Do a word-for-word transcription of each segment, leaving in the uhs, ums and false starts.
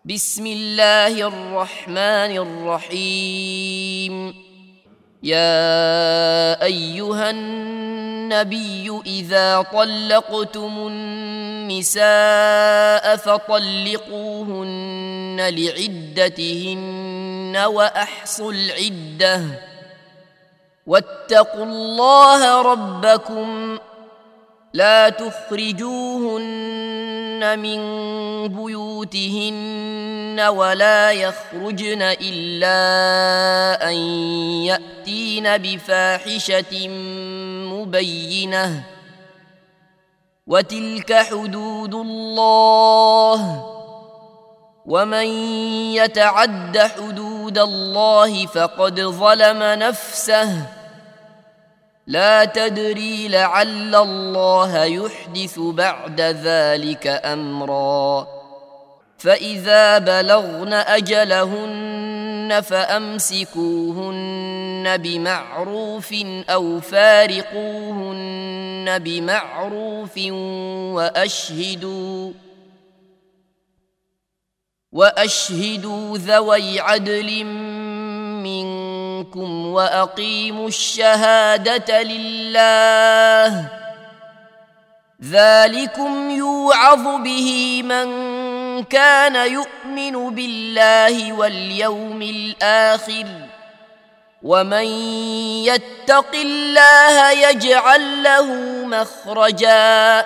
بسم الله الرحمن الرحيم. يا أيها النبي إذا طلقتم النساء فطلقوهن لعدتهن وأحصوا العدة واتقوا الله ربكم لا تخرجوهن من بيوتهن ولا يخرجن إلا أن يأتين بفاحشة مبينة وتلك حدود الله ومن يتعد حدود الله فقد ظلم نفسه لا تدري لعل الله يحدث بعد ذلك أمرا. فإذا بلغن أجلهن فأمسكوهن بمعروف أو فارقوهن بمعروف وأشهدوا وأشهدوا ذوي عدل منكم وأقيموا الشهادة لله ذلكم يوعظ به من كان يؤمن بالله واليوم الآخر ومن يتق الله يجعل له مخرجا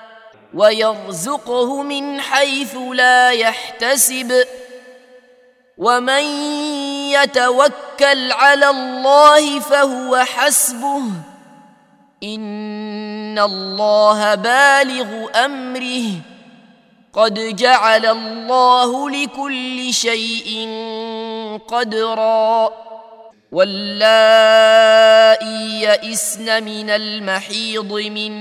ويرزقه من حيث لا يحتسب ومن يتوكل على الله فهو حسبه إن الله بالغ أمره قد جعل الله لكل شيء قدرا. واللائي يئسن من المحيض من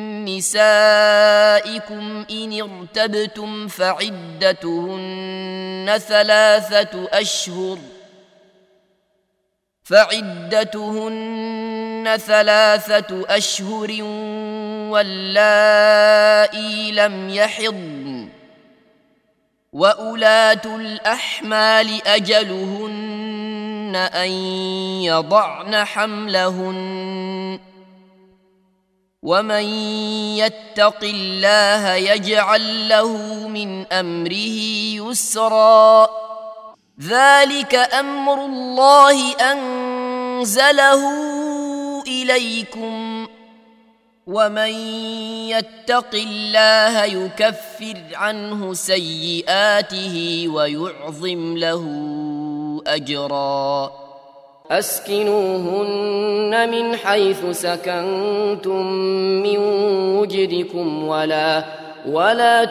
نسائكم إن ارتبتم فعدتهن ثلاثة أشهر فعدتهن ثلاثة أشهر واللائي لم يحضن وأولاة الأحمال أجلهن أن يضعن حملهن ومن يتق الله يجعل له من أمره يسرا ذلك أمر الله أنزله إليكم ومن يتق الله يكفر عنه سيئاته ويعظم له أجرا. أسكنوهن من حيث سكنتم من وجدكم ولا ولا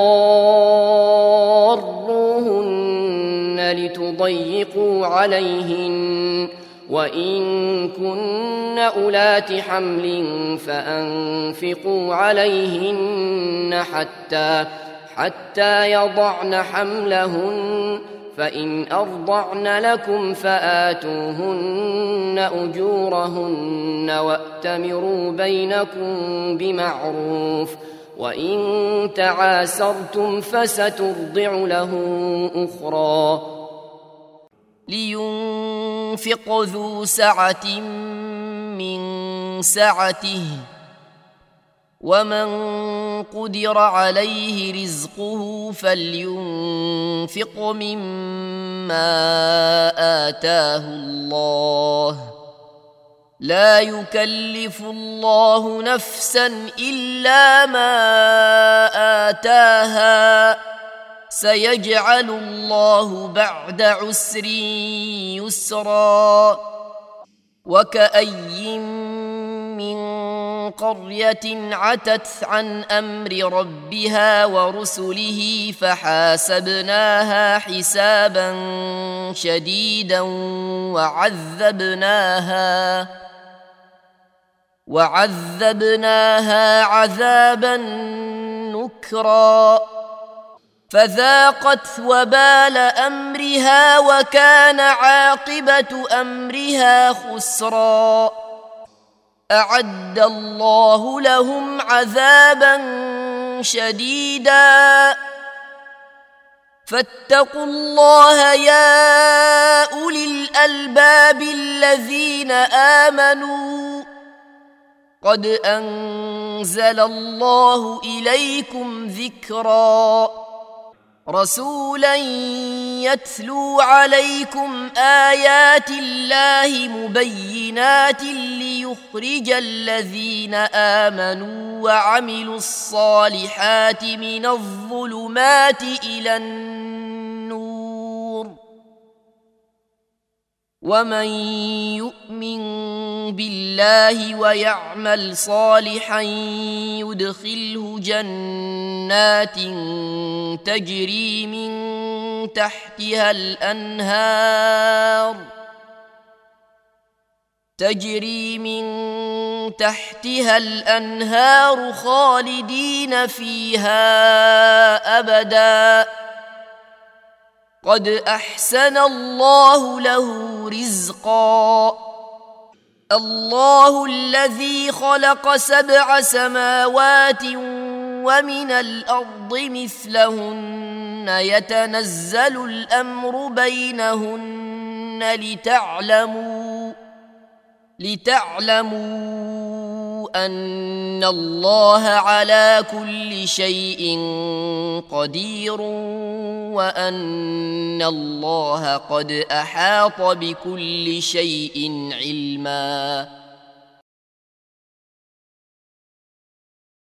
تضاروهن لتضيقوا عليهن وإن كن أولات حمل فأنفقوا عليهن حتى حتى يضعن حملهن فإن أرضعن لكم فآتوهن أجورهن وأتمروا بينكم بمعروف وإن تعاسرتم فسترضع له أخرى. لينفق ذو سعة من سعته ومن قدر عليه رزقه فلينفق مما آتاه الله لا يكلف الله نفسا إلا ما آتاها سيجعل الله بعد عسر يسرا. وكأي من قرية عتت عن أمر ربها ورسله فحاسبناها حسابا شديدا وعذبناها وعذبناها عذابا نكرا فذاقت وبال أمرها وكان عاقبة أمرها خسرا. أعد الله لهم عذابا شديدا فاتقوا الله يا أولي الألباب الذين آمنوا قد أنزل الله إليكم ذكرا رسولا يتلو عليكم آيات الله مبينات ليخرج الذين آمنوا وعملوا الصالحات من الظلمات إلى النور ومن يؤمن بالله ويعمل صالحا يدخله جنات تجري من تحتها الأنهار تجري من تحتها الأنهار خالدين فيها أبدا قد أحسن الله له رزقا الله الذي خلق سبع سماوات ومن الأرض مثلهن يتنزل الأمر بينهن لتعلموا لتعلموا أن الله على كل شيء قدير وأن الله قد أحاط بكل شيء علما